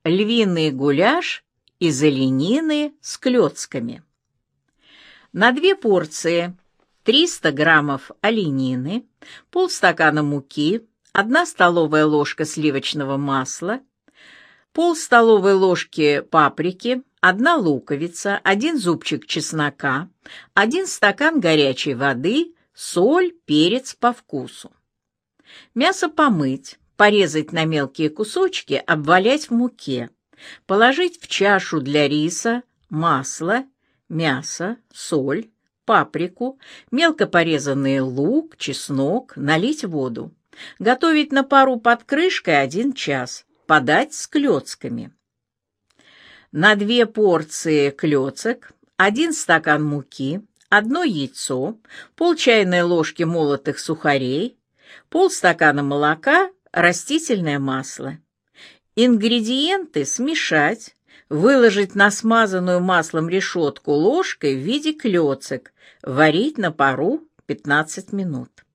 Львиный гуляш из оленины с клёцками. На 2 порции 300 граммов оленины, полстакана муки, 1 столовая ложка сливочного масла, пол столовой ложки паприки, 1 луковица, 1 зубчик чеснока, 1 стакан горячей воды, соль, перец по вкусу. Мясо помыть, порезать на мелкие кусочки, обвалять в муке, положить в чашу для риса масло, мясо, соль, паприку, мелко порезанный лук, чеснок, налить воду. Готовить на пару под крышкой 1 час. Подать с клёцками. На 2 порции клёцок, 1 стакан муки, 1 яйцо, пол чайной ложки молотых сухарей, полстакана молока, растительное масло. Ингредиенты смешать, выложить на смазанную маслом решетку ложкой в виде клёцок, варить на пару 15 минут.